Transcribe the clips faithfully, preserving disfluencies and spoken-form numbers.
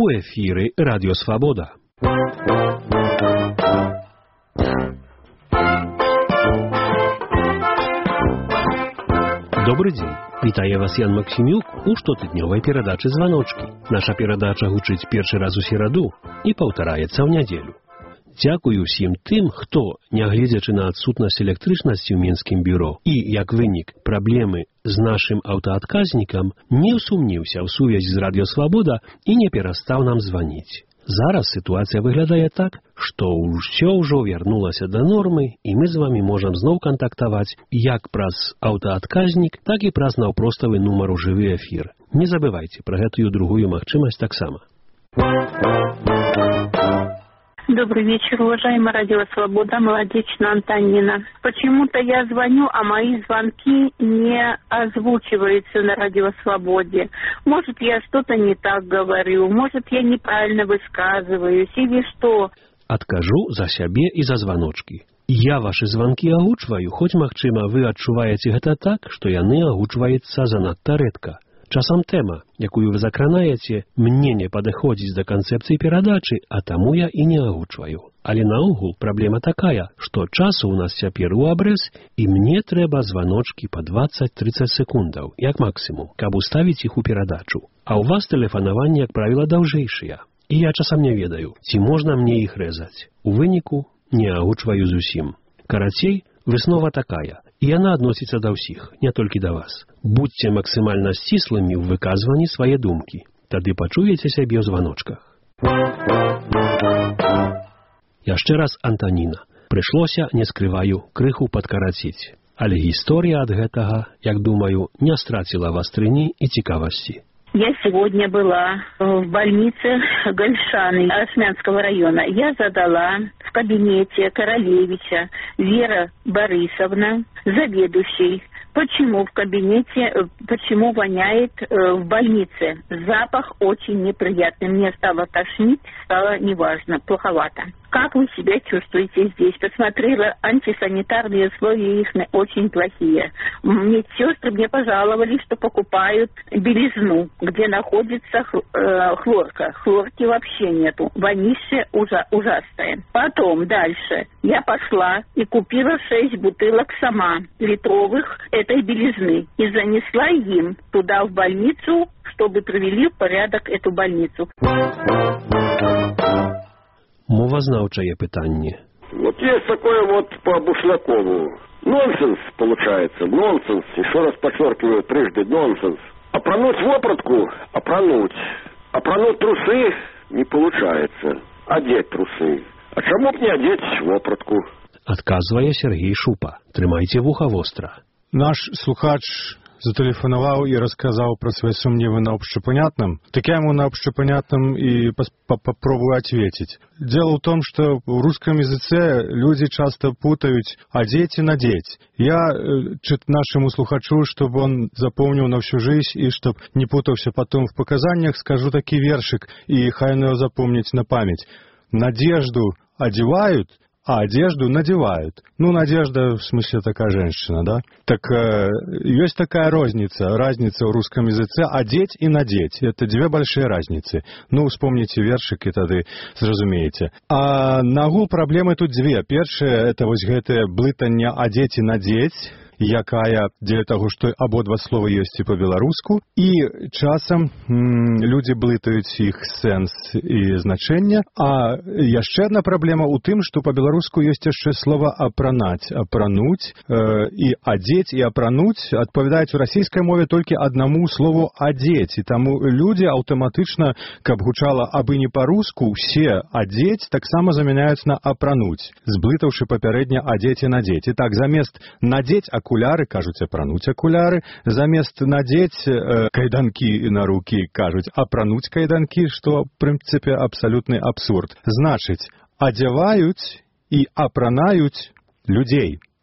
У эфіры Радіо Свабода. Добрый день. Вітае вас Ян Максімюк у штотыднёвай перадачы «Званочкі». Наша перадача гучыць першы раз у сераду і паўтараецца ў нядзелю. Дзякую ўсім тым, хто, нягледзячы на адсутнасць электрычнасці ў мінскім бюро і, як вынік, праблемы з нашым аўтаадказнікам, не ўсумніўся ў сувязі з Радіо Свабода і не перастаў нам званіць. Зараз сітуацыя выглядае так, што ўсё ўжо вярнулася да нормы, і мы з вамі можам зноў кантактаваць як праз аўтаадказнік, так і праз наўпроставы нумар у жывы эфір. Не забывайце пра гэтую другую магчымасць таксама. Добрый вечер, уважаемая Радио Свобода, Молодечная Антонина. Почему-то я звоню, а мои звонки не озвучиваются на Радио Свободе. Может, я что-то не так говорю, может, я неправильно высказываюсь, или что. Адкажу за сябе і за званочкі. Я ваши звонки агучваю, хоць, магчыма, вы адчуваеце гэта так, што яны агучваюцца занадта рэдка. Часам тэма, якую вы закранаеце, мне не падыходзіць да канцэпцыі перадачы, а таму я і не агучваю. Але наогул праблема такая, што часу ў нас цяпер у абрэз, і мне трэба званочкі па дваццаць-трыццаць секундаў, як максімум, каб уставіць іх у перадачу. А ў вас тэлефанаванні, як правіла, даўжэйшыя. І я часам не ведаю, ці можна мне іх рэзаць. У выніку не агучваю зусім. Карацей, выснова такая. І яна адносіцца да ўсіх, не толькі да вас. Будьце максімальна сціслымі ў выказванні свае думкі. Тады пачуеце сябе ў званочках. Яшчэ раз Антаніна. Прыйшлося, не скрываю, крыху падкараціць. Але гісторыя ад гэтага, як думаю, не страціла вастрыні і цікавасці. Я сегодня была в больнице Гольшаны Осмянского района. Я задала в кабинете Королевича Вера Борисовна, заведующей, почему в кабинете, почему воняет в больнице. Запах очень неприятный. Мне стало тошнить, стало неважно, плоховато. Как вы себя чувствуете здесь? Посмотрела, антисанитарные условия их очень плохие. Медсестры мне пожаловали, что покупают белизну, где находится э, хлорка. Хлорки вообще нету. Вонище ужа- ужасное. Потом дальше я пошла и купила шесть бутылок сама, литровых, этой белизны. И занесла им туда в больницу, чтобы привели в порядок эту больницу. Мовазнаўчае пытанне. Вот есть такое вот по Бушлякову. Нонсенс получается, нонсенс, еще раз подчеркиваю, трижды нонсенс. Опрануть вопратку, опрануть. Опрануть трусы не получается. Одеть трусы. А чему б не одеть вопратку? Адказвае Сергей Шупа. Трымайце вуха востра. Наш слухач зателефонував і розказав про свої сумніви на общепонятном, так я ему на общепонятном и попробую ответить. Дело в том, что в русском языке люди часто путают «одеть» и «надеть». Я э, нашему слухачу, чтобы он запомнил на всю жизнь и чтобы не путался потом в показаниях, скажу такой вершик, и хай его запомнить на память. Надежду одевают, а одежду надевают. Ну, надежда, в смысле, такая женщина, да? Так э, есть такая разница, разница в русском языке одеть и надеть. Это две большие разницы. Ну, вспомните вершик, и тогда зразумеете. А нагул проблемы тут две. Первое, это вот это блытанне одеть и надеть, якая дзеля таго, што абодва слова ёсць і па-беларуску, і часам м, людзі блытаюць іх сэнс і значэнне. А яшчэ адна праблема ў тым, што па-беларуску ёсць яшчэ слова апранаць, апрануць, э, і адзець і апрануць адпавядаюць у расійскай мове толькі аднаму слову адзець, і таму людзі аўтаматычна, каб гучала абы не па-руску, усе адзець таксама замяняюць на апрануць, зблытаўшы папярэдне адзець і надзець. І так, замест надзець акуляры, кажуць апрануць акуляры, замест надзець э, кайданкі на рукі, кажуць апрануць кайданкі, што, в прынцыпе, абсалютны абсурд. Значыць, адзяваюць і апранаюць людзей.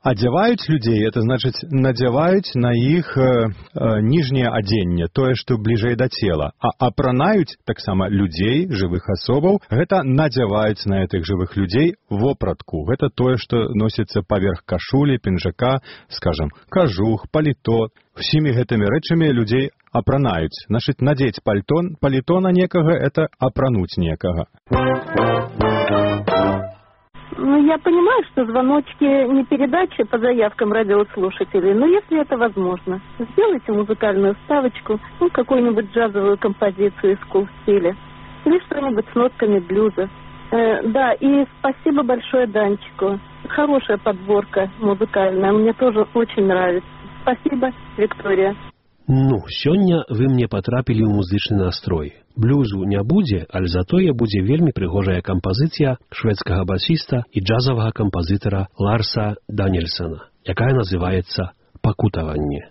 Адзяваюць людзей, это значыць надзяваюць на іх э, э, ніжняе адзенне, тое, што бліжэй да цела. А апранаюць таксама людзей, жывых асобаў, гэта надзяваюць на гэтых жывых людзей вопратку. Гэта тое, што носіцца паверх кашулі, пінжака, скажам, кажух, паліто. Усімі гэтымі рэчамі людзей апранаюць. Значыць, надзець пальто, паліто на некага – это апрануць некага. Ну, я понимаю, что звоночки не передачи по заявкам радиослушателей, но если это возможно, сделайте музыкальную вставочку, ну, какую-нибудь джазовую композицию из скул-стиля, или что-нибудь с нотками блюза. Э, да, и спасибо большое Данчику. Хорошая подборка музыкальная, мне тоже очень нравится. Спасибо, Виктория. Ну, сёння вы мне патрапілі ў музычны настрой. Блюзу не будзе, але затое будзе вельмі прыгожая кампазіцыя шведскага басіста і джазавага кампазітара Ларса Данільсона, якая называецца «Пакутаванне».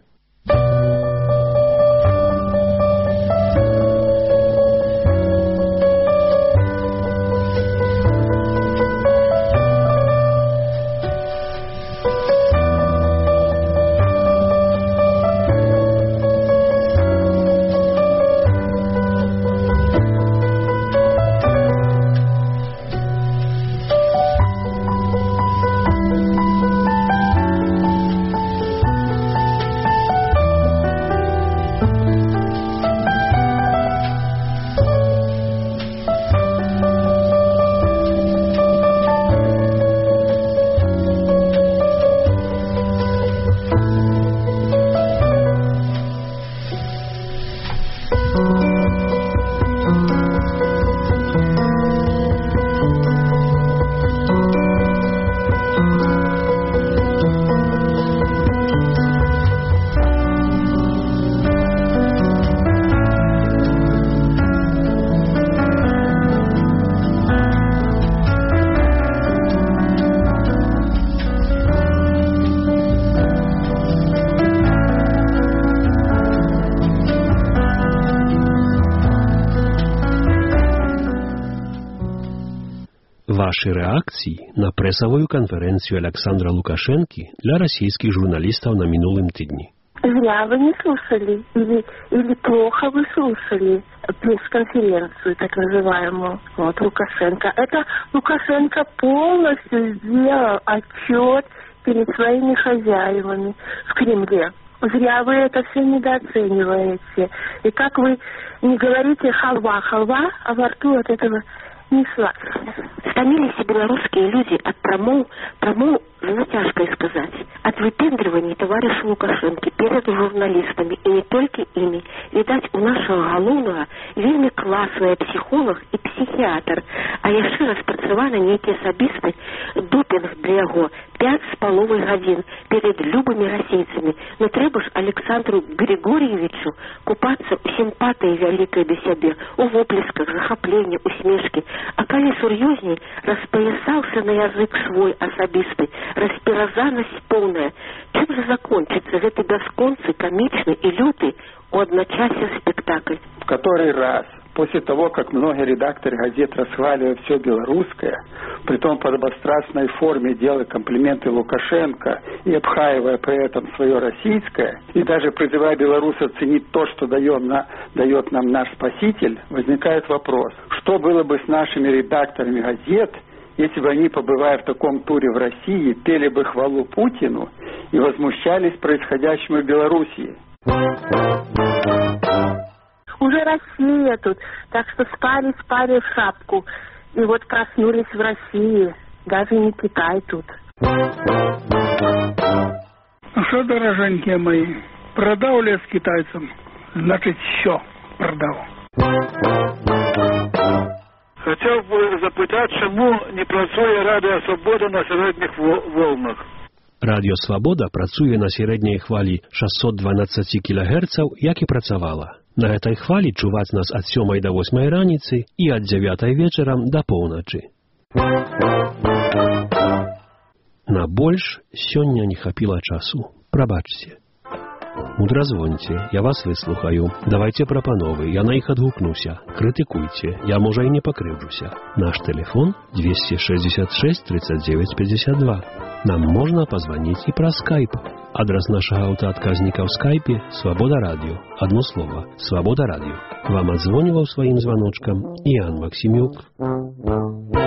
Ваши реакции на прессовую конференцию Александра Лукашенки для российских журналистов на минулом тыдні. Зря вы не слушали или, или плохо вы слушали пресс-конференцию, так называемую, вот, Лукашенко. Это Лукашенко полностью сделал отчет перед своими хозяевами в Кремле. Зря вы это все недооцениваете. И как вы не говорите халва, халва, а во рту от этого не сладко. Стомились и белорусские люди от промоў, промоў, затяжкой сказать, от выпендриваний товарища Лукашенко перед журналистами, и не только ими. Видать, у нашего галоўнага вельмі классный психолог и психиатр, а яшчэ распрацаваны нейкі асабісты допинг для яго пять с половой гадзін перед любыми расейцами. Но трэба ж Александру Григорьевичу купаться у симпатии великой до себе, у воплесках, захопления, усмешки. А калі сур'ёзней, распоясался на язык свой асабісты, распіразанасць полная. Чым же закончится гэты бясконцы, комичный и лютый у одночасья спектакль? В который раз, после того, как многие редакторы газет расхваливают все белорусское, притом под обострастной форме делая комплименты Лукашенко и обхаивая при этом свое российское, и даже призывая белорусов ценить то, что даем на, дает нам наш спаситель, возникает вопрос, что было бы с нашими редакторами газет, если бы они, побывая в таком туре в России, пели бы хвалу Путину и возмущались происходящему в Белоруссии. Уже Россия тут, так что спали, спали в шапку. И вот проснулись в России. Даже не Китай тут. Ну что, дороженькие мои, продал лес китайцам, значит, все продал. Хотел бы запитать, чему не працує Радіо Свобода на середніх волнах? Радіо Свобода працуе на сярэдняй хвалі шестьсот двенадцать килогерцаў, як і працавала. На гэтай хвалі чуваць нас ад сёмай да восьмай раніцы і ад дзявятай вечарам да поўначы. На больш сёння не хапіла часу. Прабачце. Мудразвоньце, я вас выслухаю. Давайте прапановы, я на іх адгукнуся. Крытыкуйце, я, можа, і не пакрыўджуся. Наш телефон двести шестьдесят шесть тридцать девять пятьдесят два. Нам можна пазваніць і праз скайп. Адрас нашага аўтаадказніка ў скайпе «Свабода радіо». Одно слово «Свабода радіо». Вам адзвоніваў сваім званочкам Іан Максімюк.